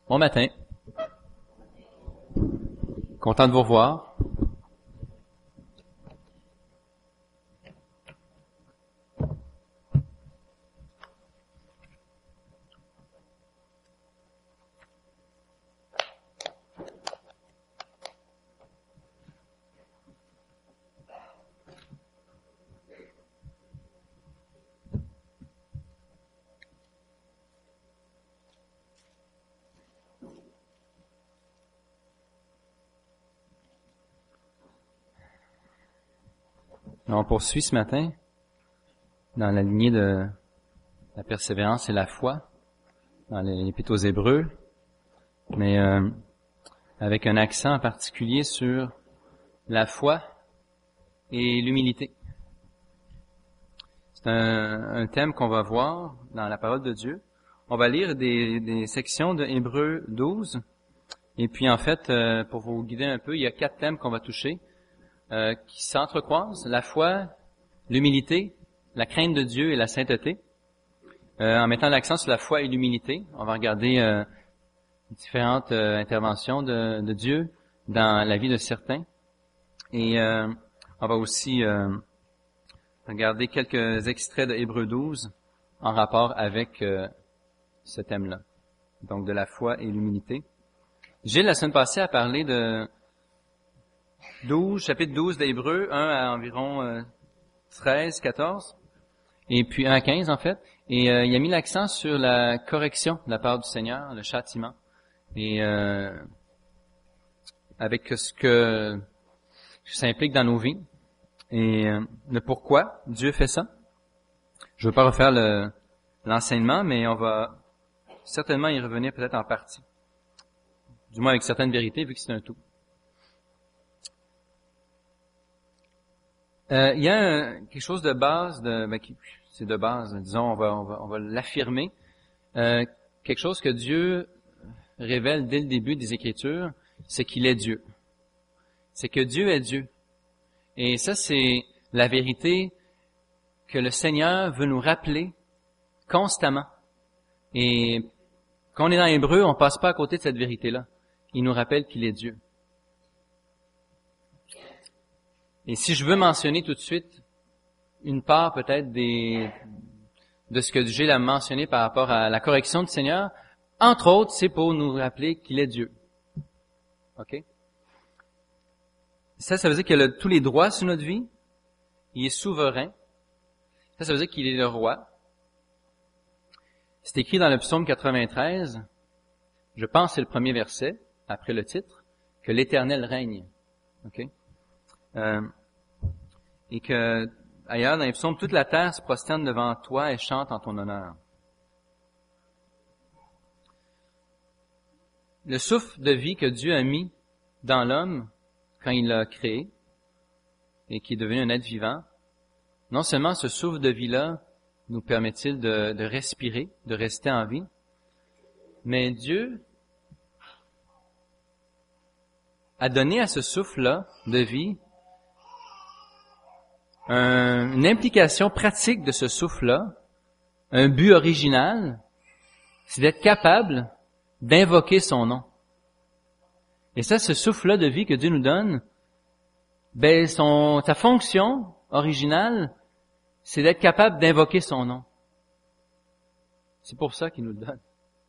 Bon matin. Content de vous revoir. On poursuit ce matin dans la lignée de la persévérance et la foi dans l'Épître aux Hébreux, mais avec un accent en particulier sur la foi et l'humilité. C'est un thème qu'on va voir dans la parole de Dieu. On va lire des sections de Hébreux 12, et puis en fait, pour vous guider un peu, il y a 4 thèmes qu'on va toucher. Qui s'entrecroisent, la foi, l'humilité, la crainte de Dieu et la sainteté. En mettant l'accent sur la foi et l'humilité, on va regarder différentes interventions de Dieu dans la vie de certains. Et on va aussi regarder quelques extraits de Hébreux 12 en rapport avec ce thème-là, donc de la foi et l'humilité. Gilles, la semaine passée, a parlé de chapitre 12 d'Hébreux, 1 à environ 13, 14, et puis 1 à 15 en fait. Et il a mis l'accent sur la correction de la part du Seigneur, le châtiment, et avec ce que ça implique dans nos vies, et le pourquoi Dieu fait ça. Je ne veux pas refaire l'enseignement, mais on va certainement y revenir peut-être en partie, du moins avec certaines vérités, vu que c'est un tout. Il y a quelque chose de base, c'est de base, disons, on va l'affirmer. Quelque chose que Dieu révèle dès le début des Écritures, c'est qu'il est Dieu. C'est que Dieu est Dieu. Et ça, c'est la vérité que le Seigneur veut nous rappeler constamment. Et quand on est dans Hébreu, on passe pas à côté de cette vérité-là. Il nous rappelle qu'il est Dieu. Et si je veux mentionner tout de suite une part peut-être de ce que Gilles a mentionné par rapport à la correction du Seigneur, entre autres, c'est pour nous rappeler qu'il est Dieu. OK? Ça veut dire qu'il a tous les droits sur notre vie. Il est souverain. Ça veut dire qu'il est le roi. C'est écrit dans le psaume 93, je pense que c'est le premier verset, après le titre, que l'Éternel règne. OK? Et que, ailleurs, dans les psaumes, toute la terre se prosterne devant toi et chante en ton honneur. Le souffle de vie que Dieu a mis dans l'homme quand il l'a créé et qui est devenu un être vivant, non seulement ce souffle de vie-là nous permet-il de respirer, de rester en vie, mais Dieu a donné à ce souffle-là de vie une implication pratique de ce souffle-là, un but original, c'est d'être capable d'invoquer son nom. Et ça, ce souffle-là de vie que Dieu nous donne, sa fonction originale, c'est d'être capable d'invoquer son nom. C'est pour ça qu'il nous le donne.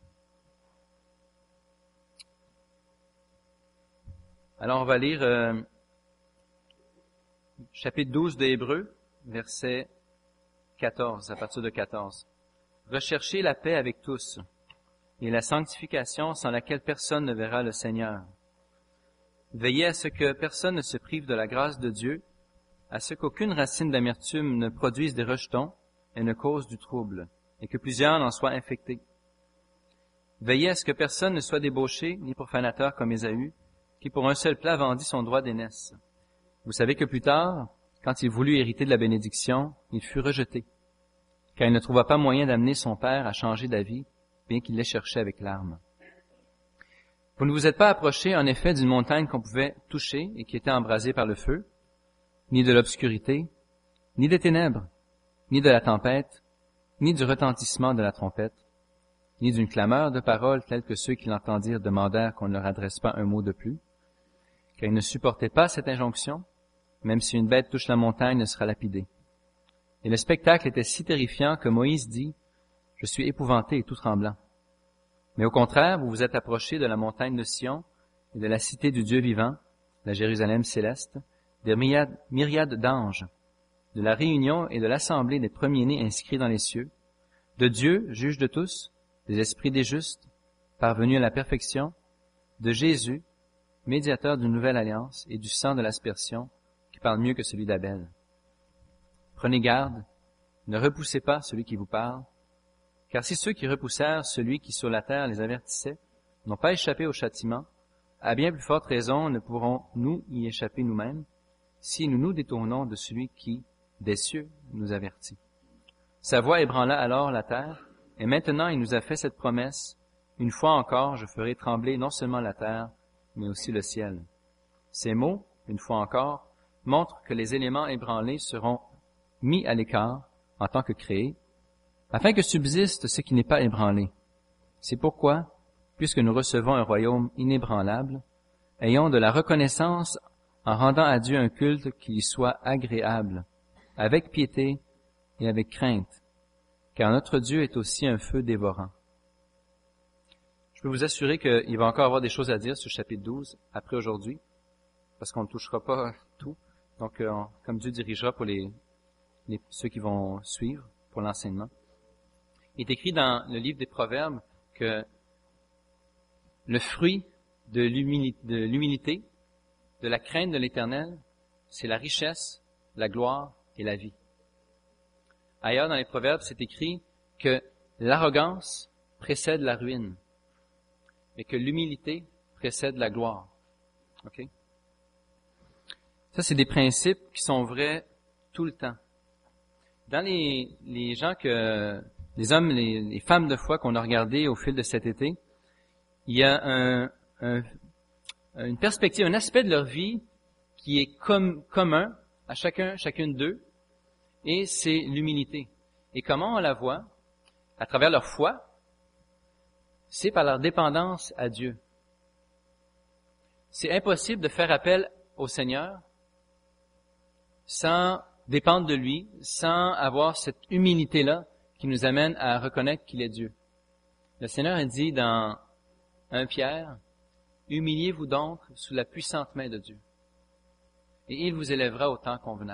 Alors, on va lire chapitre 12 de Hébreux, verset 14, à partir de 14. « Recherchez la paix avec tous, et la sanctification sans laquelle personne ne verra le Seigneur. Veillez à ce que personne ne se prive de la grâce de Dieu, à ce qu'aucune racine d'amertume ne produise des rejetons et ne cause du trouble, et que plusieurs en soient infectés. Veillez à ce que personne ne soit débauché ni profanateur comme Ésaü, qui pour un seul plat vendit son droit d'aînesse. Vous savez que plus tard, quand il voulut hériter de la bénédiction, il fut rejeté, car il ne trouva pas moyen d'amener son père à changer d'avis, bien qu'il les cherchait avec larmes. Vous ne vous êtes pas approché, en effet, d'une montagne qu'on pouvait toucher et qui était embrasée par le feu, ni de l'obscurité, ni des ténèbres, ni de la tempête, ni du retentissement de la trompette. ni d'une clameur de paroles telles que ceux qui l'entendirent demandèrent qu'on ne leur adresse pas un mot de plus, car ils ne supportaient pas cette injonction, même si une bête touche la montagne, elle sera lapidée. Et le spectacle était si terrifiant que Moïse dit, « Je suis épouvanté et tout tremblant. » Mais au contraire, vous vous êtes approchés de la montagne de Sion et de la cité du Dieu vivant, la Jérusalem céleste, des myriades d'anges, de la réunion et de l'assemblée des premiers-nés inscrits dans les cieux, de Dieu, juge de tous, des esprits des justes, parvenus à la perfection, de Jésus, médiateur d'une nouvelle alliance, et du sang de l'aspersion, qui parle mieux que celui d'Abel. Prenez garde, ne repoussez pas celui qui vous parle, car si ceux qui repoussèrent celui qui sur la terre les avertissait n'ont pas échappé au châtiment, à bien plus forte raison ne pourrons-nous y échapper nous-mêmes, si nous nous détournons de celui qui, des cieux, nous avertit. Sa voix ébranla alors la terre, et maintenant il nous a fait cette promesse, une fois encore je ferai trembler non seulement la terre, mais aussi le ciel. Ces mots, une fois encore, montrent que les éléments ébranlés seront mis à l'écart en tant que créés, afin que subsiste ce qui n'est pas ébranlé. C'est pourquoi, puisque nous recevons un royaume inébranlable, ayons de la reconnaissance en rendant à Dieu un culte qui lui soit agréable, avec piété et avec crainte, car notre Dieu est aussi un feu dévorant. Je peux vous assurer qu'il va encore avoir des choses à dire sur le chapitre 12 après aujourd'hui, parce qu'on ne touchera pas tout. Donc, comme Dieu dirigera pour ceux qui vont suivre pour l'enseignement. Il est écrit dans le livre des Proverbes que le fruit de l'humilité, de la crainte de l'Éternel, c'est la richesse, la gloire et la vie. Ailleurs dans les Proverbes, c'est écrit que l'arrogance précède la ruine, mais que l'humilité précède la gloire. OK? Ça, c'est des principes qui sont vrais tout le temps. Dans les gens les hommes, les femmes de foi qu'on a regardés au fil de cet été, il y a une perspective, un aspect de leur vie qui est commun à chacune d'eux, et c'est l'humilité. Et comment on la voit? À travers leur foi, c'est par leur dépendance à Dieu. C'est impossible de faire appel au Seigneur sans dépendre de lui, sans avoir cette humilité-là qui nous amène à reconnaître qu'il est Dieu. Le Seigneur a dit dans 1 Pierre, « Humiliez-vous donc sous la puissante main de Dieu, et il vous élèvera au temps convenable. »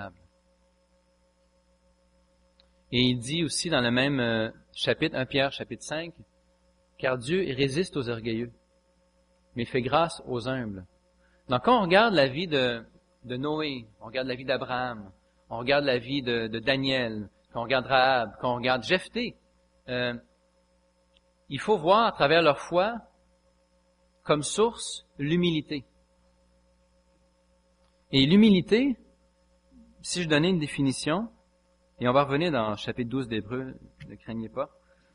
Et il dit aussi dans le même chapitre, 1 Pierre chapitre 5, « Car Dieu résiste aux orgueilleux, mais fait grâce aux humbles. » Donc quand on regarde la vie de Noé, on regarde la vie d'Abraham, on regarde la vie de Daniel, quand on regarde Rahab, quand on regarde Jephthé, il faut voir à travers leur foi comme source l'humilité. Et l'humilité, si je donnais une définition, et on va revenir dans le chapitre 12 d'Hébreux, ne craignez pas,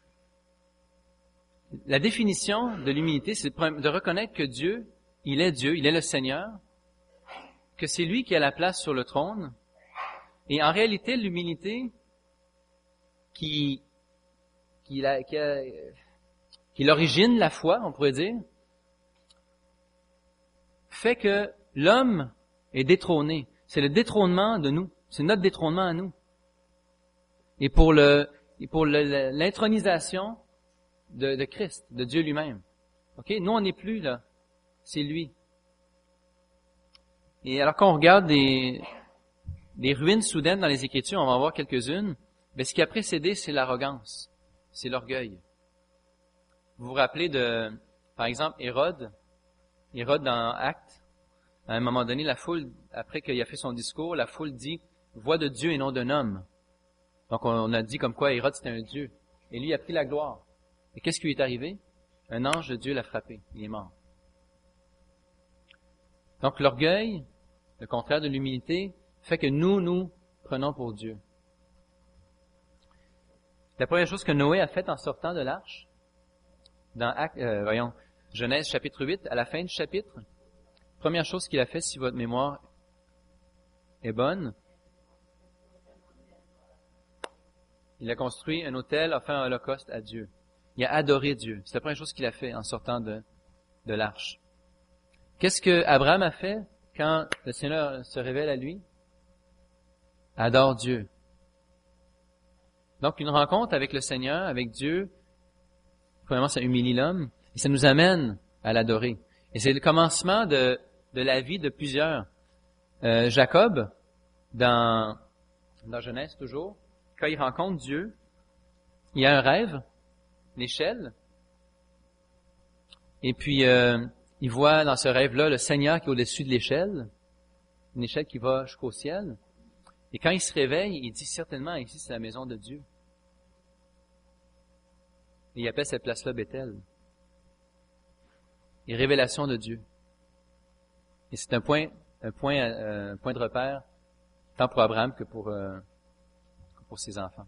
la définition de l'humilité, c'est de reconnaître que Dieu, il est le Seigneur, que c'est lui qui a la place sur le trône, et en réalité, l'humilité qui l'origine de la foi, on pourrait dire, fait que l'homme est détrôné. C'est le détrônement de nous. C'est notre détrônement à nous. Et pour l'intronisation de Christ, de Dieu lui-même. OK? Nous, on n'est plus là. C'est lui. Et alors qu'on regarde des ruines soudaines dans les Écritures, on va en voir quelques-unes, mais ce qui a précédé, c'est l'arrogance. C'est l'orgueil. Vous vous rappelez par exemple, Hérode dans Actes, à un moment donné, la foule, après qu'il a fait son discours, la foule dit « Voix de Dieu et non d'un homme ». Donc on a dit comme quoi Hérode c'était un Dieu. Et lui a pris la gloire. Et qu'est-ce qui lui est arrivé? Un ange de Dieu l'a frappé. Il est mort. Donc l'orgueil, le contraire de l'humilité, fait que nous prenons pour Dieu. La première chose que Noé a faite en sortant de l'arche, dans Genèse chapitre 8, à la fin du chapitre, première chose qu'il a fait, si votre mémoire est bonne, il a construit un autel, a fait un holocauste à Dieu. Il a adoré Dieu. C'est la première chose qu'il a fait en sortant de l'arche. Qu'est-ce que Abraham a fait quand le Seigneur se révèle à lui? Adore Dieu. Donc, une rencontre avec le Seigneur, avec Dieu, premièrement, ça humilie l'homme et ça nous amène à l'adorer. Et c'est le commencement de la vie de plusieurs. Jacob, dans Genèse toujours, quand il rencontre Dieu, il a un rêve, l'échelle, et puis il voit dans ce rêve-là le Seigneur qui est au-dessus de l'échelle, une échelle qui va jusqu'au ciel. Et quand il se réveille, il dit certainement ici c'est la maison de Dieu. Et il appelle cette place-là Bethel. Et révélation de Dieu. Et c'est un point de repère, tant pour Abraham que pour ses enfants.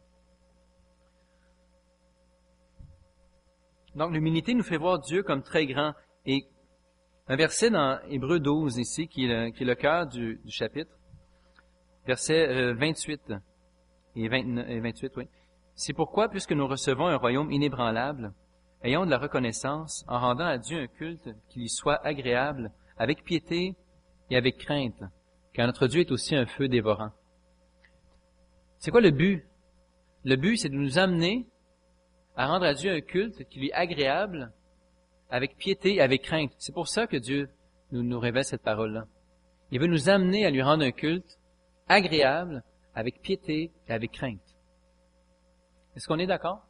Donc, l'humilité nous fait voir Dieu comme très grand. Et un verset dans Hébreux 12 ici, qui est le cœur du chapitre, verset 28 et 28, oui. C'est pourquoi, puisque nous recevons un royaume inébranlable, ayons de la reconnaissance en rendant à Dieu un culte qui lui soit agréable, avec piété et avec crainte, car notre Dieu est aussi un feu dévorant. C'est quoi le but? Le but, c'est de nous amener à rendre à Dieu un culte qui lui est agréable, avec piété et avec crainte. C'est pour ça que Dieu nous révèle cette parole-là. Il veut nous amener à lui rendre un culte agréable, avec piété et avec crainte. Est-ce qu'on est d'accord?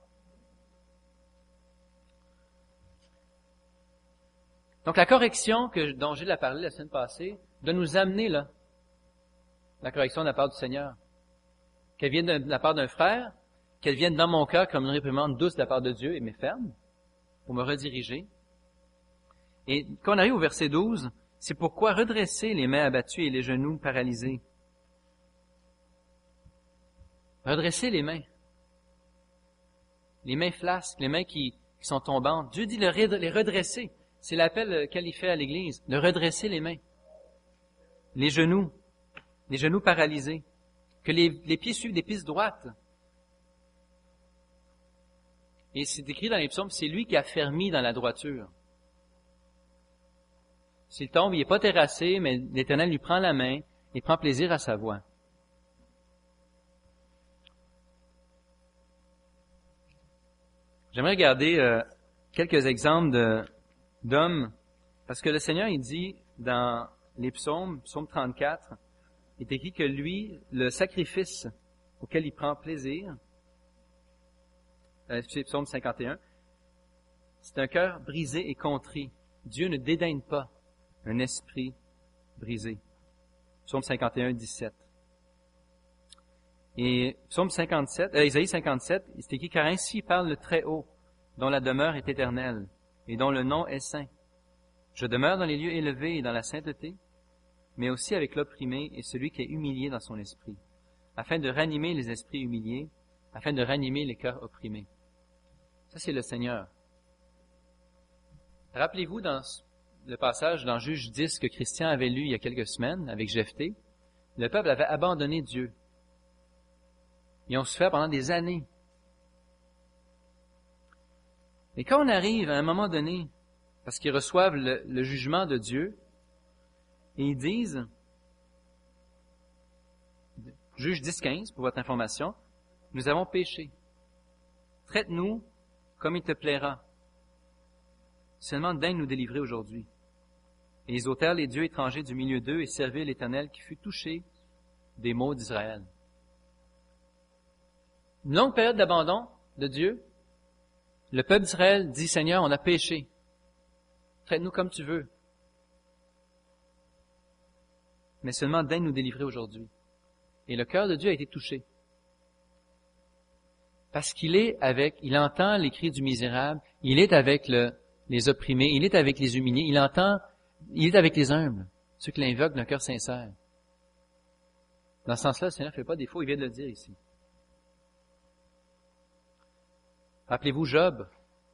Donc la correction dont Gilles a parlé la semaine passée doit nous amener là. La correction de la part du Seigneur. Qu'elle vienne de la part d'un frère, qu'elle vienne dans mon cœur comme une réprimande douce de la part de Dieu, mais ferme, pour me rediriger. Et quand on arrive au verset 12, c'est pourquoi redresser les mains abattues et les genoux paralysés. Redresser les mains. Les mains flasques, les mains qui sont tombantes. Dieu dit les redresser. C'est l'appel qu'il fait à l'Église, de redresser les mains. Les genoux paralysés. Que les pieds suivent des pistes droites. Et c'est écrit dans les psaumes, c'est lui qui a fermi dans la droiture. S'il tombe, il n'est pas terrassé, mais l'Éternel lui prend la main et prend plaisir à sa voix. J'aimerais regarder quelques exemples d'hommes, parce que le Seigneur, il dit dans les psaumes, psaume 34, il est écrit que lui, le sacrifice auquel il prend plaisir, c'est psaume 51, c'est un cœur brisé et contrit. Dieu ne dédaigne pas un esprit brisé. Psaume 51, 17. Et psaume 57, Isaïe 57, c'est écrit, car ainsi parle le Très-Haut, dont la demeure est éternelle, et dont le nom est saint. Je demeure dans les lieux élevés et dans la sainteté, mais aussi avec l'opprimé et celui qui est humilié dans son esprit, afin de ranimer les esprits humiliés, afin de ranimer les cœurs opprimés. Ça, c'est le Seigneur. Rappelez-vous dans le passage dans Juge 10 que Christian avait lu il y a quelques semaines avec Jephthé, le peuple avait abandonné Dieu. Ils ont souffert pendant des années. Et quand on arrive à un moment donné, parce qu'ils reçoivent le jugement de Dieu, et ils disent, Juge 10-15, pour votre information, nous avons péché. Traite-nous comme il te plaira. Seulement daignes nous délivrer aujourd'hui. Et ils ôtèrent les dieux étrangers du milieu d'eux et servirent l'Éternel qui fut touché des maux d'Israël. Une longue période d'abandon de Dieu. Le peuple d'Israël dit, Seigneur, on a péché. Traite-nous comme tu veux. Mais seulement daigne nous délivrer aujourd'hui. Et le cœur de Dieu a été touché. Parce il entend les cris du misérable, il est avec les opprimés, il est avec les humiliés, il est avec les humbles, ceux qui l'invoquent d'un cœur sincère. Dans ce sens-là, le Seigneur ne fait pas défaut, il vient de le dire ici. Rappelez-vous Job,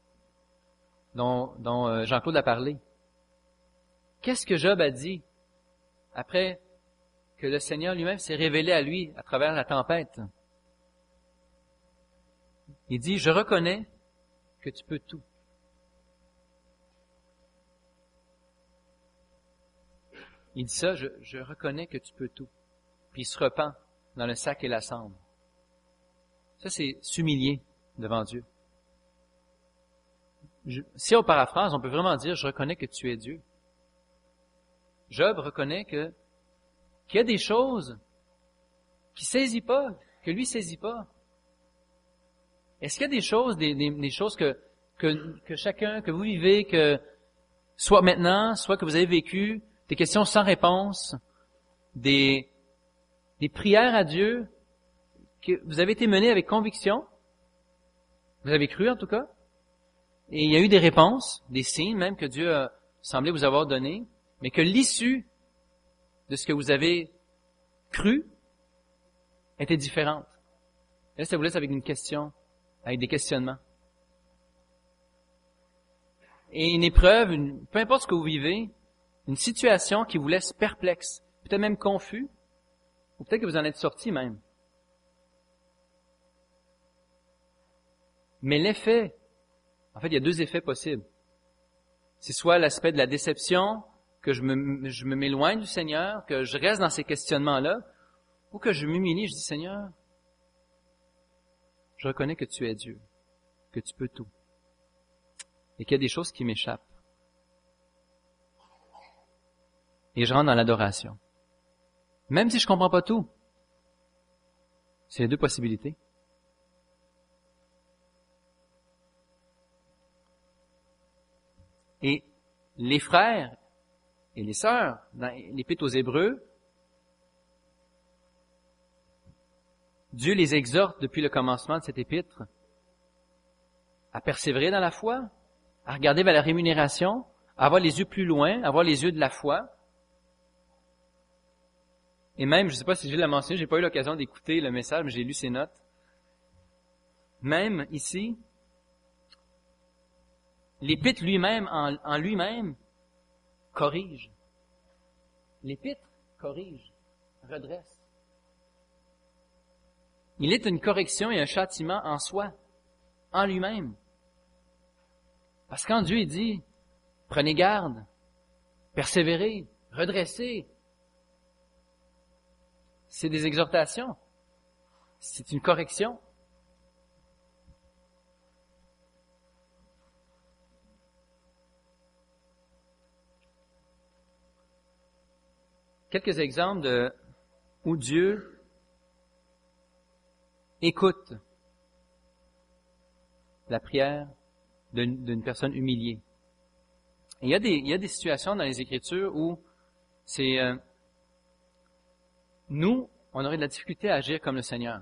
dont Jean-Claude a parlé. Qu'est-ce que Job a dit après que le Seigneur lui-même s'est révélé à lui à travers la tempête? Il dit, je reconnais que tu peux tout. Il dit ça, je reconnais que tu peux tout. Puis il se repent dans le sac et la cendre. Ça, c'est s'humilier devant Dieu. Si on paraphrase, on peut vraiment dire, je reconnais que tu es Dieu. Job reconnaît qu'il y a des choses qu'il saisit pas, que lui saisit pas. Est-ce qu'il y a des choses, des choses que chacun, que vous vivez, que soit maintenant, soit que vous avez vécu, des questions sans réponse, des prières à Dieu, que vous avez été menées avec conviction, vous avez cru en tout cas, et il y a eu des réponses, des signes même que Dieu a semblé vous avoir donnés, mais que l'issue de ce que vous avez cru était différente. Et là, ça vous laisse avec une question, avec des questionnements. Et une épreuve, peu importe ce que vous vivez, une situation qui vous laisse perplexe, peut-être même confus, ou peut-être que vous en êtes sorti même. Mais l'effet, en fait, il y a deux effets possibles. C'est soit l'aspect de la déception, que je me m'éloigne du Seigneur, que je reste dans ces questionnements-là, ou que je m'humilie, je dis, Seigneur, je reconnais que tu es Dieu, que tu peux tout, et qu'il y a des choses qui m'échappent. Et je rentre dans l'adoration. Même si je comprends pas tout. C'est les deux possibilités. Et les frères et les sœurs, dans l'Épître aux Hébreux, Dieu les exhorte depuis le commencement de cette épître à persévérer dans la foi, à regarder vers la rémunération, à avoir les yeux plus loin, à avoir les yeux de la foi. Et même, je ne sais pas si je l'ai mentionné, j'ai pas eu l'occasion d'écouter le message, mais j'ai lu ses notes. Même ici, l'Épître lui-même, en lui-même, corrige. L'Épître corrige, redresse. Il est une correction et un châtiment en soi, en lui-même. Parce que quand Dieu dit, prenez garde, persévérez, redressez, c'est des exhortations. C'est une correction. Quelques exemples où Dieu écoute la prière d'une personne humiliée. Et il y a des situations dans les Écritures où c'est nous, on aurait de la difficulté à agir comme le Seigneur.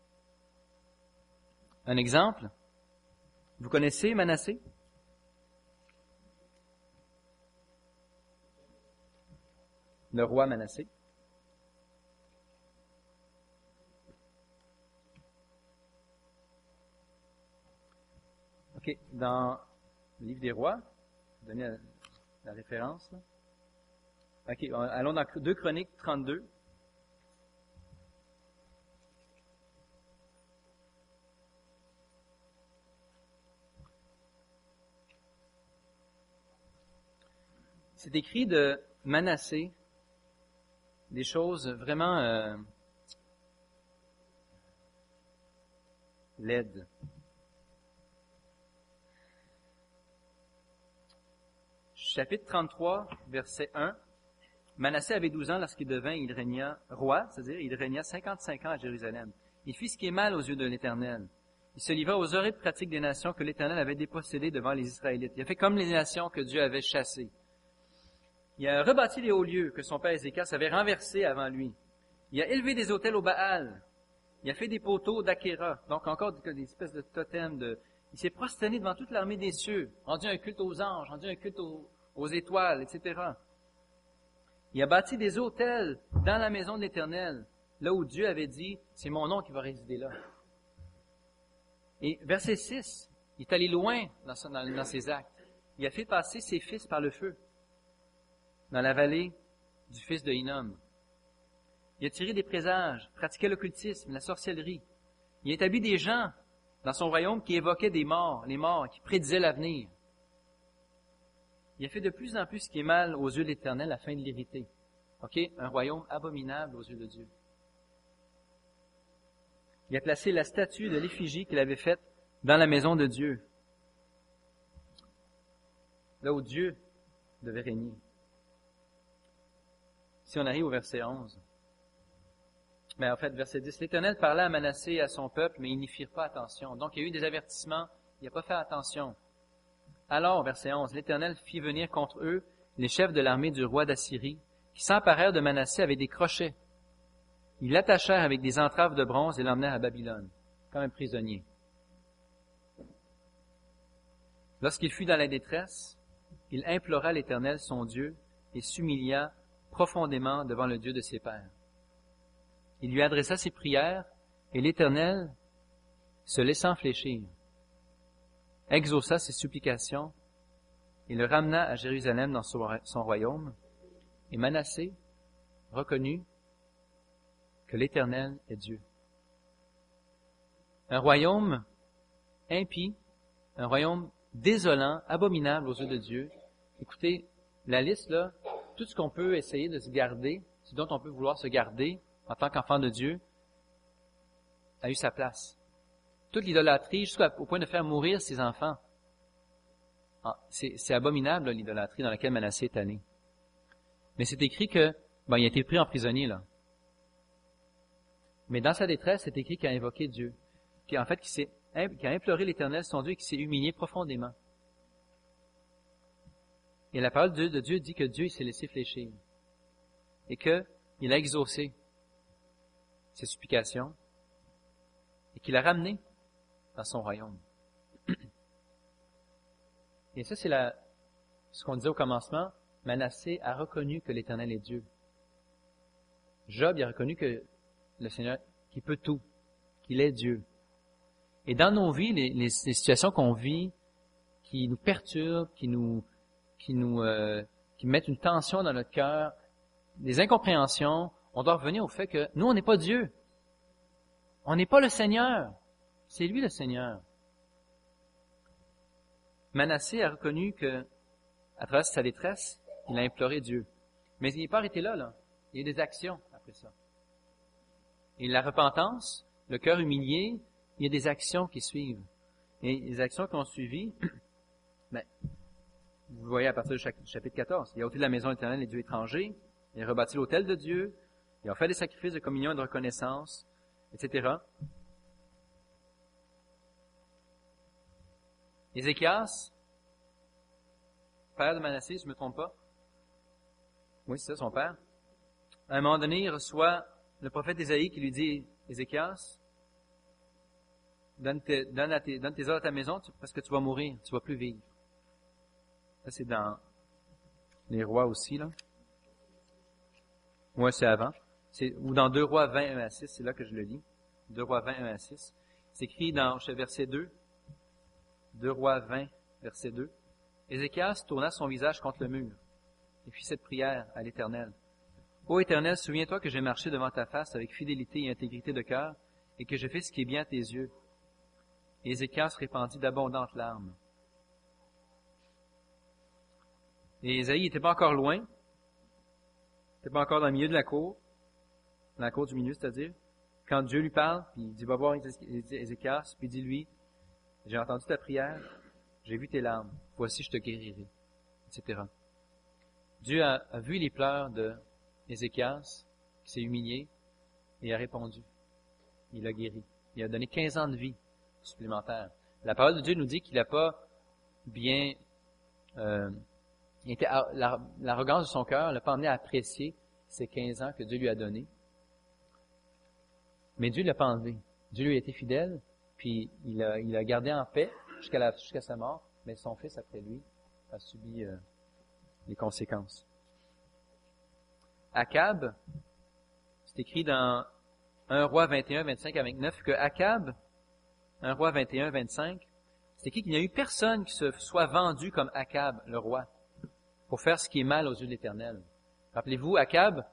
Un exemple, vous connaissez Manassé? Le roi Manassé. OK, dans le livre des rois, je vais donner la référence. Là. OK, allons dans 2 Chroniques 32. C'est écrit de Manassé des choses vraiment laides. Chapitre 33, verset 1. Manassé avait 12 ans lorsqu'il devint, il régna roi, c'est-à-dire il régna 55 ans à Jérusalem. Il fit ce qui est mal aux yeux de l'Éternel. Il se livra aux horribles pratiques des nations que l'Éternel avait dépossédées devant les Israélites. Il a fait comme les nations que Dieu avait chassées. Il a rebâti les hauts lieux que son père Ézéchias avait renversés avant lui. Il a élevé des autels au Baal. Il a fait des poteaux d'Achéra. Donc encore des espèces de totems. Il s'est prosterné devant toute l'armée des cieux, rendu un culte aux anges, rendu un culte aux étoiles, etc. Il a bâti des autels dans la maison de l'Éternel, là où Dieu avait dit, c'est mon nom qui va résider là. Et verset 6, il est allé loin dans ses actes. Il a fait passer ses fils par le feu dans la vallée du fils de Hinnom. Il a tiré des présages, pratiqué l'occultisme, la sorcellerie. Il a établi des gens dans son royaume qui évoquait des morts, les morts, qui prédisaient l'avenir. Il a fait de plus en plus ce qui est mal aux yeux de l'Éternel afin de l'irriter. OK? Un royaume abominable aux yeux de Dieu. Il a placé la statue de l'effigie qu'il avait faite dans la maison de Dieu, là où Dieu devait régner. Si on arrive au verset 11. Mais en fait, verset 10, l'Éternel parlait à Manassé et à son peuple, mais ils n'y firent pas attention. Donc, il y a eu des avertissements, il n'a pas fait attention. Alors, verset 11, l'Éternel fit venir contre eux les chefs de l'armée du roi d'Assyrie, qui s'emparèrent de Manassé avec des crochets. Ils l'attachèrent avec des entraves de bronze et l'emmenèrent à Babylone, comme un prisonnier. Lorsqu'il fut dans la détresse, il implora l'Éternel, son Dieu, et s'humilia profondément devant le Dieu de ses pères. Il lui adressa ses prières, et l'Éternel, se laissant fléchir, exauça ses supplications et le ramena à Jérusalem dans son royaume, et Manassé reconnut que l'Éternel est Dieu. Un royaume impie, un royaume désolant, abominable aux yeux de Dieu. Écoutez, la liste là, tout ce qu'on peut essayer de se garder, ce dont on peut vouloir se garder en tant qu'enfant de Dieu, a eu sa place. Toute l'idolâtrie jusqu'au point de faire mourir ses enfants. C'est abominable là, l'idolâtrie dans laquelle Manassé est allé. Mais c'est écrit que, il a été pris en prisonnier là. Mais dans sa détresse, c'est écrit qu'il a invoqué Dieu, qui a imploré l'Éternel, son Dieu, et qui s'est humilié profondément. Et la parole de Dieu dit que Dieu s'est laissé fléchir et qu'il a exaucé ses supplications et qu'il a ramené dans son royaume. Et ça, c'est ce qu'on disait au commencement. Manassé a reconnu que l'Éternel est Dieu. Job, il a reconnu que le Seigneur, qui peut tout, qu'il est Dieu. Et dans nos vies, les situations qu'on vit, qui nous perturbent, qui mettent une tension dans notre cœur, des incompréhensions, on doit revenir au fait que nous, on n'est pas Dieu. On n'est pas le Seigneur. C'est lui le Seigneur. Manassé a reconnu que, à travers sa détresse, il a imploré Dieu. Mais il n'est pas arrêté là. Il y a eu des actions après ça. Et la repentance, le cœur humilié, il y a des actions qui suivent. Et les actions qui ont suivi, vous voyez à partir du chapitre 14. Il a ôté de la maison éternelle les dieux étrangers, il a rebâti l'autel de Dieu, il a fait des sacrifices de communion et de reconnaissance, etc. Ézéchias, père de Manassé, si je ne me trompe pas. Oui, c'est ça, son père. À un moment donné, il reçoit le prophète Ésaïe qui lui dit, Ézéchias, donne tes heures à ta maison parce que tu vas mourir, tu vas plus vivre. Ça, c'est dans les rois aussi, là. Ouais, c'est avant. Ou dans 2 Rois 20, 1 à 6, c'est là que je le lis. 2 Rois 20, 1 à 6. C'est écrit dans verset 2. 2 Rois 20, verset 2. Ézéchias tourna son visage contre le mur et fit cette prière à l'Éternel. Ô Éternel, souviens-toi que j'ai marché devant ta face avec fidélité et intégrité de cœur et que j'ai fait ce qui est bien à tes yeux. Et Ézéchias répandit d'abondantes larmes. Et Ésaïe n'était pas encore loin. Il n'était pas encore dans le milieu de la cour. Dans la cour du milieu, c'est-à-dire. Quand Dieu lui parle, puis il dit, va voir Ézéchias, puis dis-lui, j'ai entendu ta prière, j'ai vu tes larmes, voici je te guérirai, etc. Dieu a vu les pleurs de Ézéchias, qui s'est humilié, et a répondu. Il a guéri. Il a donné 15 ans de vie supplémentaire. La parole de Dieu nous dit qu'il n'a pas bien... l'arrogance de son cœur ne l'a pas amené à apprécier ces 15 ans que Dieu lui a donnés. Mais Dieu ne l'a pas enlevé. Dieu lui a été fidèle, puis il a gardé en paix jusqu'à sa mort, mais son fils, après lui, a subi les conséquences. Akab, c'est écrit dans 1 Roi 21, 25 à 29, que Akab, 1 Roi 21, 25, c'est écrit qu'il n'y a eu personne qui se soit vendu comme Akab, le roi, pour faire ce qui est mal aux yeux de l'Éternel. Rappelez-vous, Akab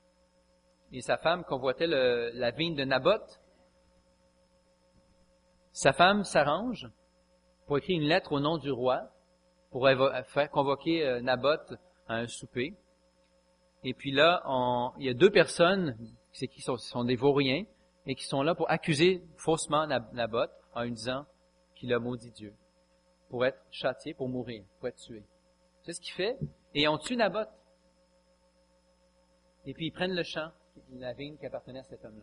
et sa femme convoitaient la vigne de Naboth. Sa femme s'arrange pour écrire une lettre au nom du roi, pour faire convoquer Naboth à un souper. Et puis là, il y a deux personnes qui sont des vauriens et qui sont là pour accuser faussement Naboth en lui disant qu'il a maudit Dieu pour être châtié, pour mourir, pour être tué. C'est ce qu'il fait. Et on tue Naboth. Et puis ils prennent le champ, la vigne qui appartenait à cet homme-là.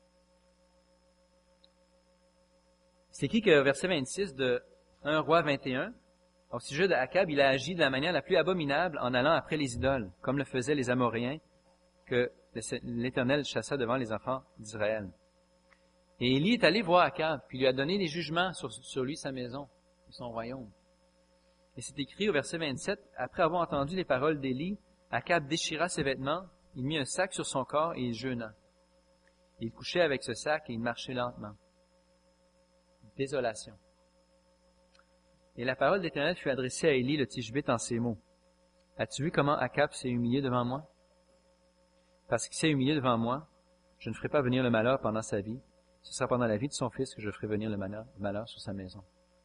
C'est qui que, verset 26 de 1 Roi 21, au sujet d'Akab, il a agi de la manière la plus abominable en allant après les idoles, comme le faisaient les Amoréens, que l'Éternel chassa devant les enfants d'Israël. Et Élie est allé voir Akab, puis lui a donné des jugements sur lui, sa maison, et son royaume. Et c'est écrit au verset 27, après avoir entendu les paroles d'Élie, Akab déchira ses vêtements, il mit un sac sur son corps et il jeûna. Il couchait avec ce sac et il marchait lentement. Désolation. Et la parole d'Éternel fut adressée à Élie le Tishbite en ces mots. As-tu vu comment Akab s'est humilié devant moi? Parce qu'il s'est humilié devant moi, je ne ferai pas venir le malheur pendant sa vie. Ce sera pendant la vie de son fils que je ferai venir le malheur sur sa maison.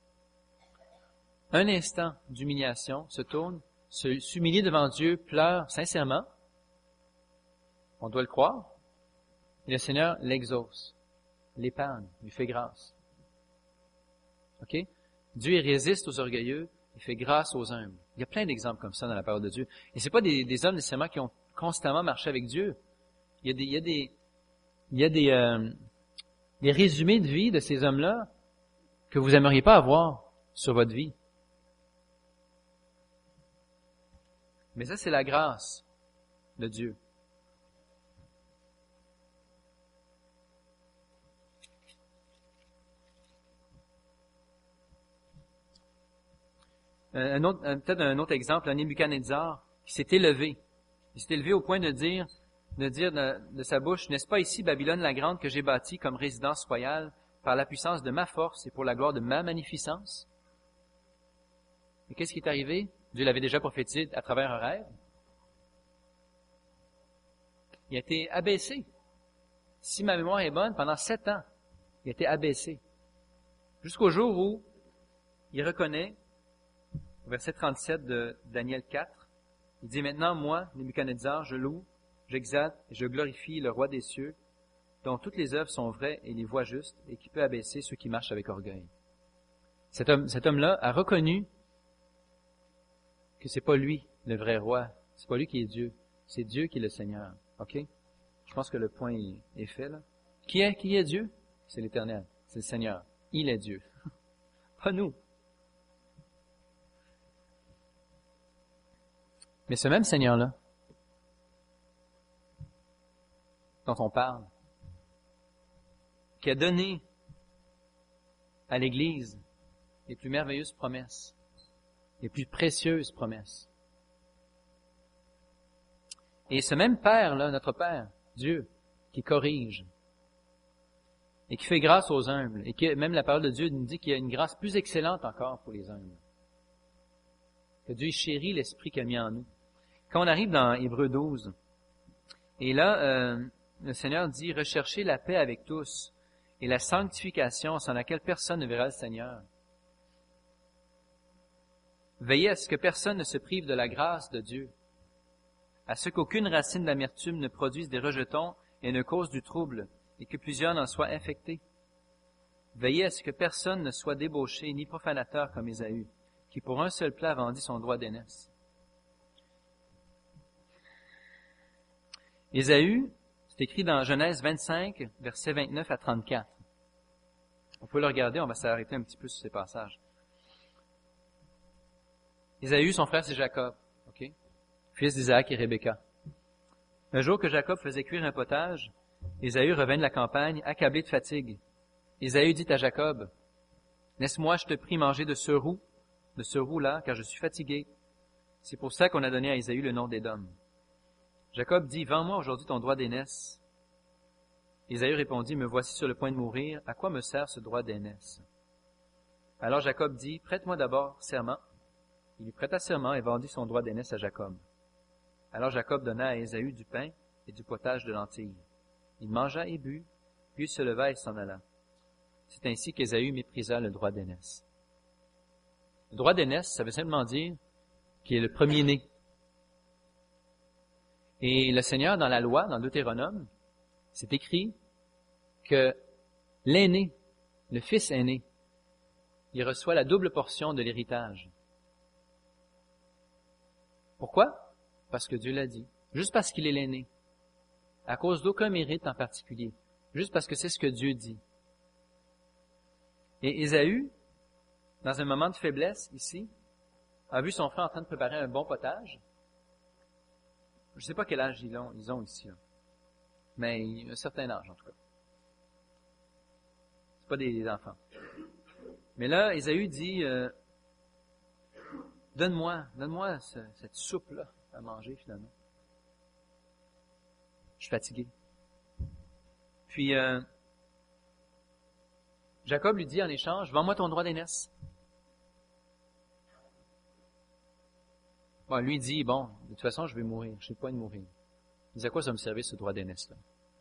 Un instant d'humiliation se tourne, s'humilie devant Dieu, pleure sincèrement. On doit le croire. Et le Seigneur l'exauce, l'épargne, lui fait grâce. OK? Dieu résiste aux orgueilleux, il fait grâce aux humbles. Il y a plein d'exemples comme ça dans la parole de Dieu. Et c'est pas des hommes nécessairement qui ont constamment marché avec Dieu. Il y a des résumés de vie de ces hommes-là que vous aimeriez pas avoir sur votre vie. Mais ça, c'est la grâce de Dieu. Peut-être un autre exemple, un Nebuchadnezzar qui s'est élevé. Il s'est élevé au point de dire de sa bouche, n'est-ce pas ici Babylone la grande que j'ai bâtie comme résidence royale par la puissance de ma force et pour la gloire de ma magnificence? Et qu'est-ce qui est arrivé? Dieu l'avait déjà prophétisé à travers un rêve. Il a été abaissé. Si ma mémoire est bonne, pendant 7 ans, il a été abaissé. Jusqu'au jour où il reconnaît, au verset 37 de Daniel 4, il dit, maintenant, moi, Nebuchadnezzar, je loue, j'exalte et je glorifie le roi des cieux, dont toutes les œuvres sont vraies et les voies justes, et qui peut abaisser ceux qui marchent avec orgueil. Cet homme-là a reconnu que c'est pas lui le vrai roi, c'est pas lui qui est Dieu, c'est Dieu qui est le Seigneur. OK? Je pense que le point est fait, là. Qui est Dieu? C'est l'Éternel, c'est le Seigneur. Il est Dieu. Pas nous. Mais ce même Seigneur-là, dont on parle, qui a donné à l'Église les plus merveilleuses promesses, les plus précieuses promesses. Et ce même Père-là, notre Père, Dieu, qui corrige et qui fait grâce aux humbles, et que même la parole de Dieu nous dit qu'il y a une grâce plus excellente encore pour les humbles. Que Dieu chérit l'esprit qu'il a mis en nous. Quand on arrive dans Hébreux 12, et là, le Seigneur dit, recherchez la paix avec tous et la sanctification sans laquelle personne ne verra le Seigneur. Veillez à ce que personne ne se prive de la grâce de Dieu, à ce qu'aucune racine d'amertume ne produise des rejetons et ne cause du trouble, et que plusieurs n'en soient infectés. Veillez à ce que personne ne soit débauché ni profanateur comme Ésaü, qui pour un seul plat vendit son droit d'aînesse. Ésaü, c'est écrit dans Genèse 25, versets 29 à 34. On peut le regarder, on va s'arrêter un petit peu sur ces passages. Ésaü, son frère, c'est Jacob, ok? Fils d'Isaac et Rebecca. Un jour que Jacob faisait cuire un potage, Ésaü revint de la campagne, accablé de fatigue. Ésaü dit à Jacob, « Laisse-moi, je te prie, manger de ce roux-là, car je suis fatigué. » C'est pour ça qu'on a donné à Ésaü le nom d'Édom. Jacob dit, « Vends-moi aujourd'hui ton droit d'aînesse. » Ésaü répondit, « Me voici sur le point de mourir. À quoi me sert ce droit d'aînesse? » Alors Jacob dit, « Prête-moi d'abord serment. » Il lui prêta serment et vendit son droit d'aînesse à Jacob. Alors Jacob donna à Ésaü du pain et du potage de lentilles. Il mangea et but, puis il se leva et s'en alla. C'est ainsi qu'Ésaü méprisa le droit d'aînesse. Le droit d'aînesse, ça veut simplement dire qu'il est le premier-né. Et le Seigneur, dans la loi, dans Deutéronome, c'est écrit que l'aîné, le fils aîné, il reçoit la double portion de l'héritage. Pourquoi? Parce que Dieu l'a dit. Juste parce qu'il est l'aîné. À cause d'aucun mérite en particulier. Juste parce que c'est ce que Dieu dit. Et Ésaü, dans un moment de faiblesse ici, a vu son frère en train de préparer un bon potage. Je ne sais pas quel âge ils ont ici, là. Mais un certain âge en tout cas. C'est pas des enfants. Mais là, Ésaü dit, donne-moi cette soupe-là à manger finalement. Je suis fatigué. Puis, Jacob lui dit en échange, vends-moi ton droit d'aînesse. Bon, lui dit, bon, de toute façon, je vais mourir. Je sais pas de mourir. Il dit, à quoi ça me servir ce droit d'aînesse-là?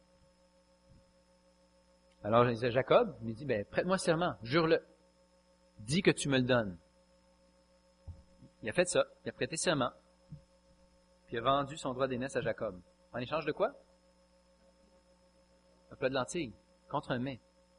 Alors, Jacob lui dit, prête-moi serment, jure-le. Dis que tu me le donnes. Il a fait ça. Il a prêté serment. Puis il a vendu son droit d'aînesse à Jacob. En échange de quoi? Un plat de lentilles. Contre un mets.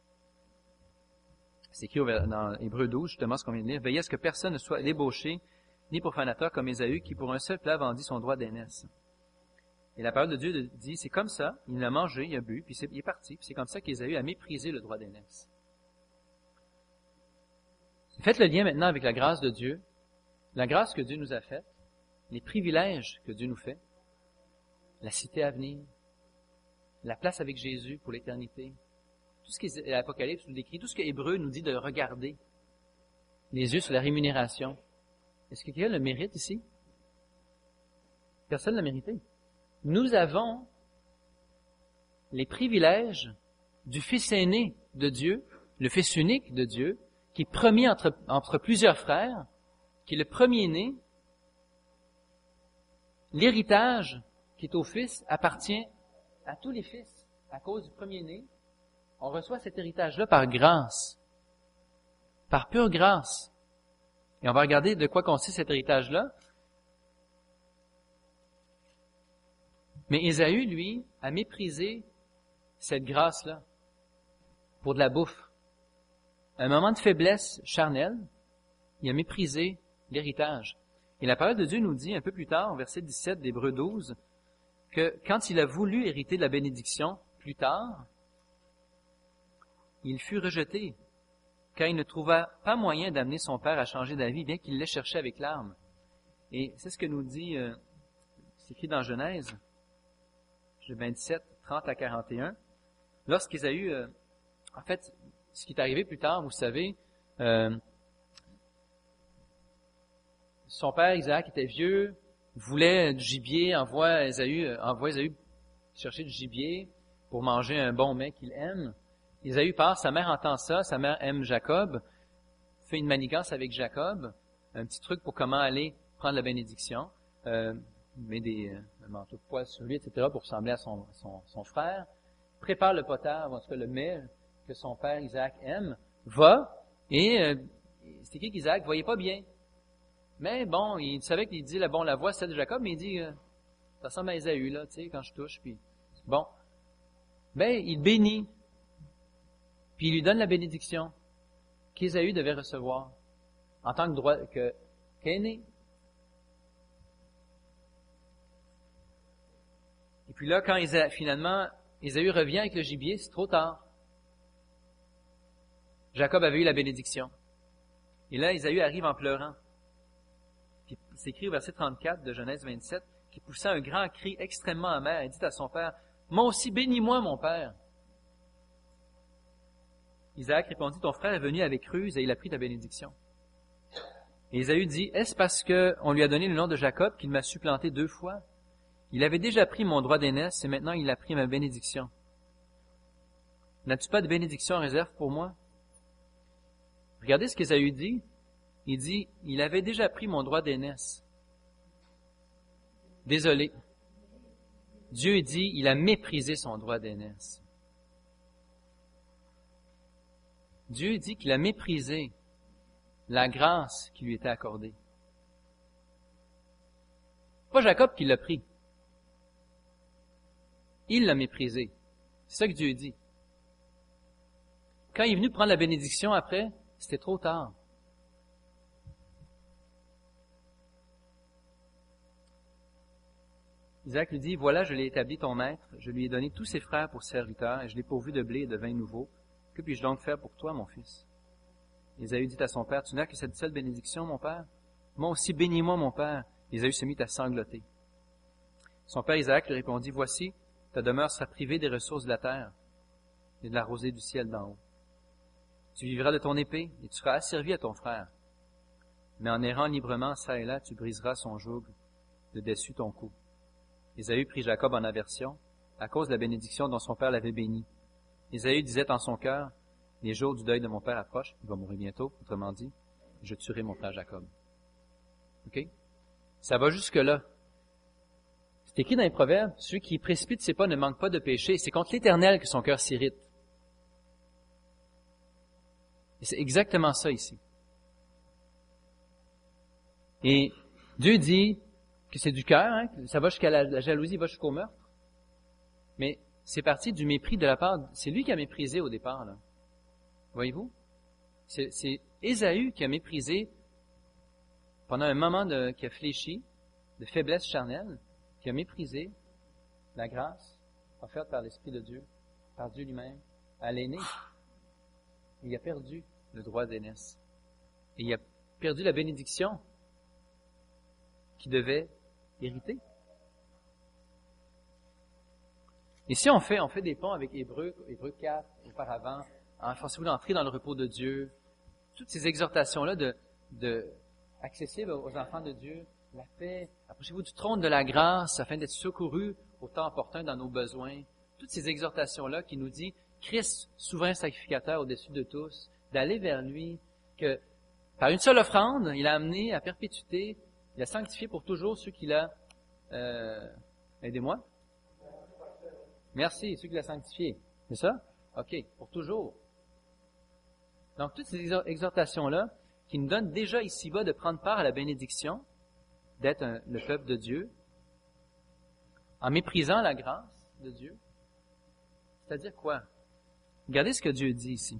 C'est écrit dans Hébreux 12, justement, ce qu'on vient de lire. Veillez à ce que personne ne soit débauché, ni profanateur comme Ésaü, qui pour un seul plat vendit son droit d'aînesse. Et la parole de Dieu dit, c'est comme ça, il a mangé, il a bu, puis il est parti. Puis c'est comme ça qu'Ésaü a méprisé le droit d'aînesse. Faites le lien maintenant avec la grâce de Dieu, la grâce que Dieu nous a faite, les privilèges que Dieu nous fait, la cité à venir, la place avec Jésus pour l'éternité, tout ce que l'Apocalypse nous décrit, tout ce que Hébreux nous dit de regarder, les yeux sur la rémunération. Est-ce qu'il y a le mérite ici? Personne ne l'a mérité. Nous avons les privilèges du Fils aîné de Dieu, le Fils unique de Dieu, qui est premier entre plusieurs frères, qui est le premier-né. L'héritage qui est au Fils appartient à tous les fils. À cause du premier-né, on reçoit cet héritage-là par grâce, par pure grâce. Et on va regarder de quoi consiste cet héritage-là. Mais Ésaü, lui, a méprisé cette grâce-là pour de la bouffe. À un moment de faiblesse charnelle, il a méprisé l'héritage. Et la parole de Dieu nous dit un peu plus tard, au verset 17 d'Hébreux 12, que quand il a voulu hériter de la bénédiction plus tard, il fut rejeté, car il ne trouva pas moyen d'amener son père à changer d'avis, bien qu'il l'ait cherché avec larmes. Et c'est ce que nous dit, c'est écrit dans Genèse, 27, 30 à 41. Lorsqu'Ésaü, en fait, ce qui est arrivé plus tard, vous savez, son père Isaac était vieux, voulait du gibier, envoie Ésaü chercher du gibier pour manger un bon mets qu'il aime. Ésaü part, sa mère entend ça, sa mère aime Jacob, fait une manigance avec Jacob, un petit truc pour comment aller prendre la bénédiction, met un manteau de poil sur lui, etc., pour ressembler à son frère, prépare le potage, en tout cas le mets que son père Isaac aime, va, et c'est écrit qu'Isaac ne voyait pas bien. Mais bon, il savait qu'il dit, la voix, c'est celle de Jacob, mais il dit, ça ressemble à Ésaü, là, tu sais, quand je touche, puis bon. Il bénit, puis il lui donne la bénédiction qu'Ésaü devait recevoir en tant qu'aîné. Et puis là, quand finalement, Ésaü revient avec le gibier, c'est trop tard. Jacob avait eu la bénédiction. Et là, Ésaü arrive en pleurant. Puis c'est écrit au verset 34 de Genèse 27, qui poussa un grand cri extrêmement amer et dit à son père, « Moi aussi, bénis-moi, mon père. » Isaac répondit, « Ton frère est venu avec ruse et il a pris ta bénédiction. » Et Ésaü dit, « Est-ce parce qu'on lui a donné le nom de Jacob qu'il m'a supplanté 2 fois? Il avait déjà pris mon droit d'aînesse et maintenant il a pris ma bénédiction. N'as-tu pas de bénédiction en réserve pour moi? » Regardez ce qu'Ésaü dit. Il dit, il avait déjà pris mon droit d'aînesse. Désolé. Dieu dit, il a méprisé son droit d'aînesse. Dieu dit qu'il a méprisé la grâce qui lui était accordée. Pas Jacob qui l'a pris. Il l'a méprisé. C'est ça que Dieu dit. Quand il est venu prendre la bénédiction après, c'était trop tard. Isaac lui dit, voilà, je l'ai établi ton maître, je lui ai donné tous ses frères pour serviteurs, et je l'ai pourvu de blé et de vin nouveau. Que puis-je donc faire pour toi, mon fils? Ésaü dit à son père, tu n'as que cette seule bénédiction, mon père? Moi aussi, bénis-moi, mon père. Ésaü se mit à sangloter. Son père Isaac lui répondit, voici, ta demeure sera privée des ressources de la terre et de la rosée du ciel d'en haut. Tu vivras de ton épée et tu seras asservi à ton frère. Mais en errant librement çà et là, tu briseras son joug de dessus ton cou. Ésaü prit Jacob en aversion à cause de la bénédiction dont son père l'avait béni. Ésaü disait en son cœur, les jours du deuil de mon père approchent, il va mourir bientôt, autrement dit, je tuerai mon frère Jacob. OK? Ça va jusque-là. C'est écrit dans les Proverbes, celui qui précipite ses pas ne manque pas de péché. C'est contre l'Éternel que son cœur s'irrite. Et c'est exactement ça ici. Et Dieu dit que c'est du cœur, hein, que ça va jusqu'à la jalousie, va jusqu'au meurtre. Mais c'est parti du mépris de la part, c'est lui qui a méprisé au départ, là. Voyez-vous? C'est Ésaü qui a méprisé pendant un moment qui a fléchi, de faiblesse charnelle, qui a méprisé la grâce offerte par l'Esprit de Dieu, par Dieu lui-même, à l'aîné. Il a perdu le droit d'aînesse. Et il a perdu la bénédiction qu'il devait hériter. Ici, on fait des ponts avec Hébreux 4, auparavant. Forcez-vous d'entrer dans le repos de Dieu. Toutes ces exhortations-là accessibles aux enfants de Dieu. La paix, approchez-vous du trône de la grâce afin d'être secourus au temps opportun dans nos besoins. Toutes ces exhortations-là qui nous dit Christ, souverain sacrificateur au-dessus de tous, d'aller vers lui, que par une seule offrande, il a amené à perpétuité, il a sanctifié pour toujours ceux qu'il a... aidez-moi. Merci, ceux qu'il a sanctifiés. C'est ça? OK, pour toujours. Donc, toutes ces exhortations-là qui nous donnent déjà ici-bas de prendre part à la bénédiction, d'être le peuple de Dieu, en méprisant la grâce de Dieu. C'est-à-dire quoi? Regardez ce que Dieu dit ici.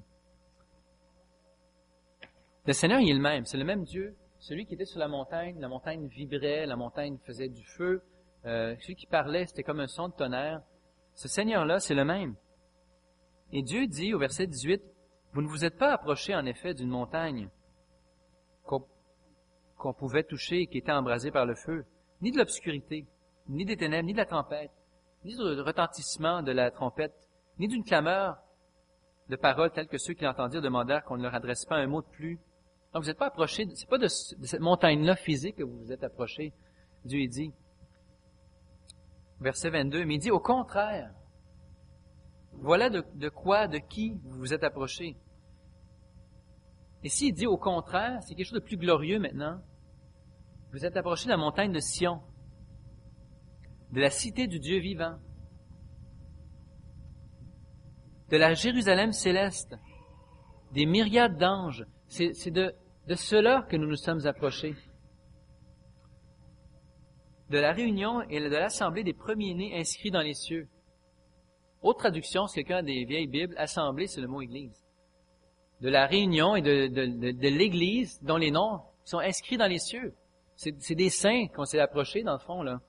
Le Seigneur, il est le même. C'est le même Dieu. Celui qui était sur la montagne vibrait, la montagne faisait du feu. Celui qui parlait, c'était comme un son de tonnerre. Ce Seigneur-là, c'est le même. Et Dieu dit au verset 18, « Vous ne vous êtes pas approchés en effet d'une montagne qu'on pouvait toucher et qui était embrasée par le feu, ni de l'obscurité, ni des ténèbres, ni de la tempête, ni du retentissement de la trompette, ni d'une clameur de paroles telles que ceux qui l'entendirent demandèrent qu'on ne leur adresse pas un mot de plus. » Donc vous n'êtes pas approchés, c'est pas de cette montagne-là physique que vous vous êtes approchés. Dieu dit, verset 22, mais il dit au contraire, voilà de quoi, de qui vous vous êtes approchés. Et s'il dit au contraire, c'est quelque chose de plus glorieux maintenant. Vous êtes approchés de la montagne de Sion, de la cité du Dieu vivant, de la Jérusalem céleste, des myriades d'anges. C'est de cela que nous nous sommes approchés. De la réunion et de l'assemblée des premiers-nés inscrits dans les cieux. Autre traduction, si quelqu'un a des vieilles Bibles, assemblée, c'est le mot Église. De la réunion et de l'Église dont les noms sont inscrits dans les cieux. C'est des saints qu'on s'est approchés, dans le fond, là.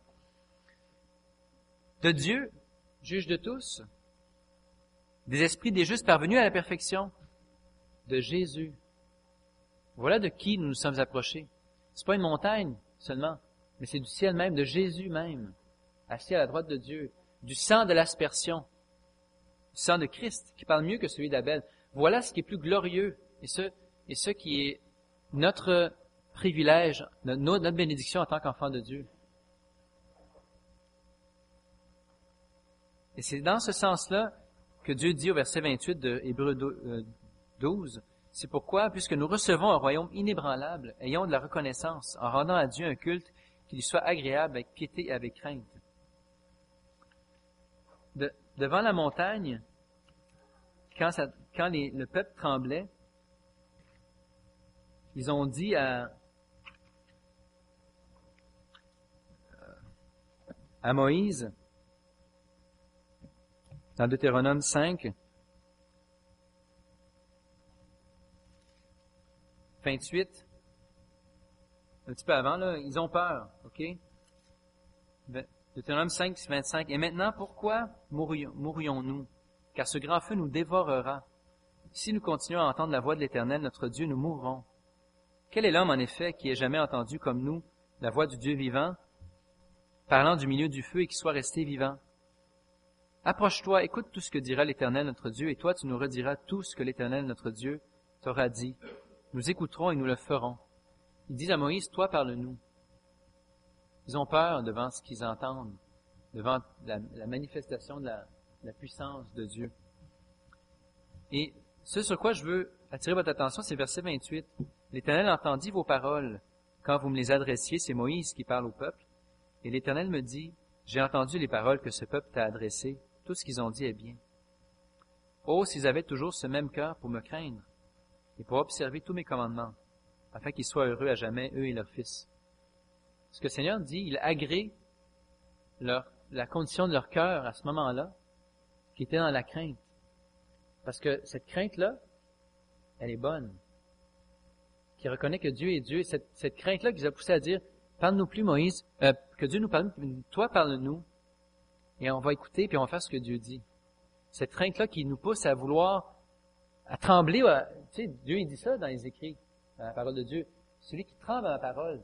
De Dieu, juge de tous. Des esprits des justes parvenus à la perfection. De Jésus. Voilà de qui nous nous sommes approchés. C'est pas une montagne seulement, mais c'est du ciel même, de Jésus même, assis à la droite de Dieu, du sang de l'aspersion, du sang de Christ, qui parle mieux que celui d'Abel. Voilà ce qui est plus glorieux, et ce qui est notre privilège, notre bénédiction en tant qu'enfant de Dieu. Et c'est dans ce sens-là que Dieu dit au verset 28 de Hébreux 12, c'est pourquoi, puisque nous recevons un royaume inébranlable, ayons de la reconnaissance en rendant à Dieu un culte qui lui soit agréable avec piété et avec crainte. Devant la montagne, le peuple tremblait, ils ont dit à Moïse, dans Deutéronome 5, 28, un petit peu avant, là, ils ont peur, OK? Deutéronome 5, 25. Et maintenant, pourquoi mourrions-nous? Car ce grand feu nous dévorera. Si nous continuons à entendre la voix de l'Éternel, notre Dieu, nous mourrons. Quel est l'homme, en effet, qui ait jamais entendu comme nous la voix du Dieu vivant, parlant du milieu du feu et qui soit resté vivant? Approche-toi, écoute tout ce que dira l'Éternel notre Dieu, et toi tu nous rediras tout ce que l'Éternel notre Dieu t'aura dit. Nous écouterons et nous le ferons. Il dit à Moïse, toi parle-nous. Ils ont peur devant ce qu'ils entendent, devant la manifestation de la puissance de Dieu. Et ce sur quoi je veux attirer votre attention, c'est verset 28. L'Éternel entendit vos paroles quand vous me les adressiez, c'est Moïse qui parle au peuple. Et l'Éternel me dit, j'ai entendu les paroles que ce peuple t'a adressées, tout ce qu'ils ont dit est bien. Oh, s'ils avaient toujours ce même cœur pour me craindre et pour observer tous mes commandements, afin qu'ils soient heureux à jamais, eux et leurs fils. Ce que le Seigneur dit, il agrée la condition de leur cœur à ce moment-là, qui était dans la crainte. Parce que cette crainte-là, elle est bonne. Qui reconnaît que Dieu est Dieu. Cette crainte-là qui les a poussés à dire, parle-nous plus, Moïse, que Dieu nous parle, toi parle-nous, et on va écouter, puis on va faire ce que Dieu dit. Cette crainte-là qui nous pousse à vouloir, à trembler. Tu sais, Dieu il dit ça dans les écrits, dans la parole de Dieu. Celui qui tremble à la parole,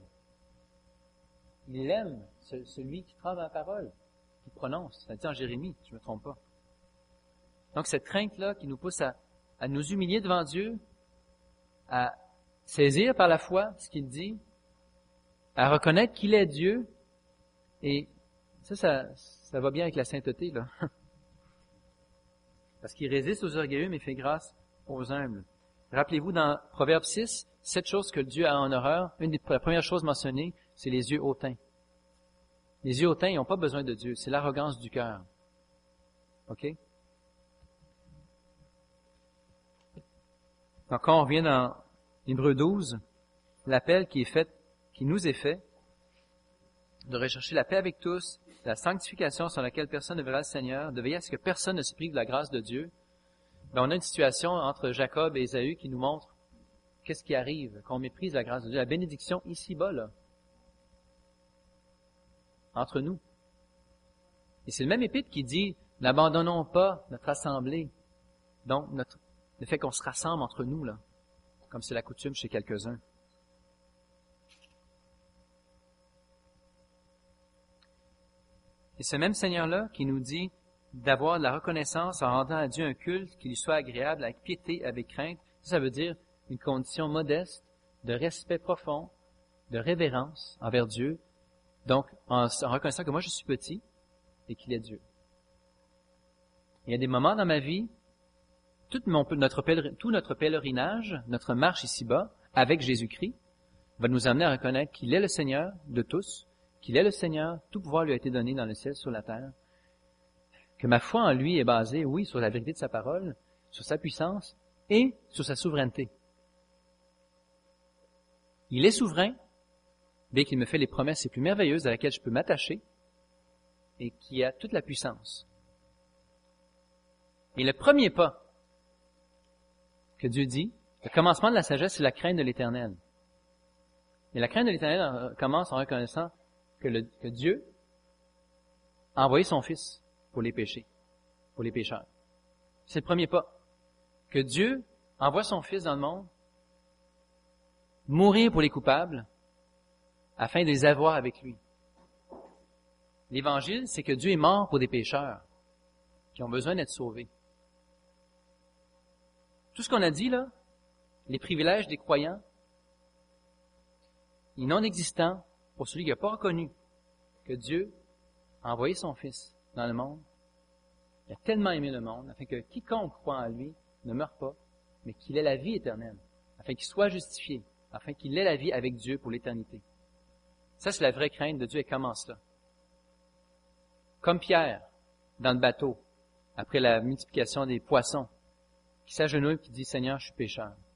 il aime celui qui tremble à la parole, qui prononce. Ça dit en Jérémie, je ne me trompe pas. Donc cette crainte-là qui nous pousse à nous humilier devant Dieu, à saisir par la foi ce qu'il dit, à reconnaître qu'il est Dieu, et ça va bien avec la sainteté, là. Parce qu'il résiste aux orgueilleux, mais fait grâce aux humbles. Rappelez-vous, dans Proverbe 6, 7 choses que Dieu a en horreur. Une des premières choses mentionnées, c'est les yeux hautains. Les yeux hautains, ils n'ont pas besoin de Dieu. C'est l'arrogance du cœur. OK? Donc, quand on revient dans Hébreux 12, l'appel qui nous est fait, de rechercher la paix avec tous, la sanctification sur laquelle personne ne verra le Seigneur, de veiller à ce que personne ne se prive de la grâce de Dieu, ben on a une situation entre Jacob et Ésaü qui nous montre qu'est-ce qui arrive, qu'on méprise la grâce de Dieu, la bénédiction ici-bas, là, entre nous. Et c'est le même épître qui dit, n'abandonnons pas notre assemblée, donc le fait qu'on se rassemble entre nous, là, comme c'est la coutume chez quelques-uns. Et ce même Seigneur-là qui nous dit d'avoir de la reconnaissance en rendant à Dieu un culte qui lui soit agréable, avec piété, avec crainte, ça veut dire une condition modeste, de respect profond, de révérence envers Dieu, donc en reconnaissant que moi je suis petit et qu'il est Dieu. Il y a des moments dans ma vie, tout notre pèlerinage, notre marche ici-bas, avec Jésus-Christ, va nous amener à reconnaître qu'il est le Seigneur de tous, qu'il est le Seigneur, tout pouvoir lui a été donné dans le ciel, sur la terre, que ma foi en lui est basée, oui, sur la vérité de sa parole, sur sa puissance et sur sa souveraineté. Il est souverain, bien qu'il me fait les promesses les plus merveilleuses à laquelle je peux m'attacher et qui a toute la puissance. Et le premier pas que Dieu dit, le commencement de la sagesse, c'est la crainte de l'Éternel. Et la crainte de l'Éternel commence en reconnaissant que Dieu a envoyé son Fils pour les péchés, pour les pécheurs. C'est le premier pas. Que Dieu envoie son Fils dans le monde, mourir pour les coupables, afin de les avoir avec lui. L'Évangile, c'est que Dieu est mort pour des pécheurs qui ont besoin d'être sauvés. Tout ce qu'on a dit là, les privilèges des croyants, il est non existant pour celui qui n'a pas reconnu que Dieu a envoyé son Fils dans le monde. Il a tellement aimé le monde, afin que quiconque croit en lui ne meure pas, mais qu'il ait la vie éternelle, afin qu'il soit justifié, afin qu'il ait la vie avec Dieu pour l'éternité. Ça, c'est la vraie crainte de Dieu, elle commence là. Comme Pierre, dans le bateau, après la multiplication des poissons, qui s'agenouille et qui dit, Seigneur, je suis pécheur.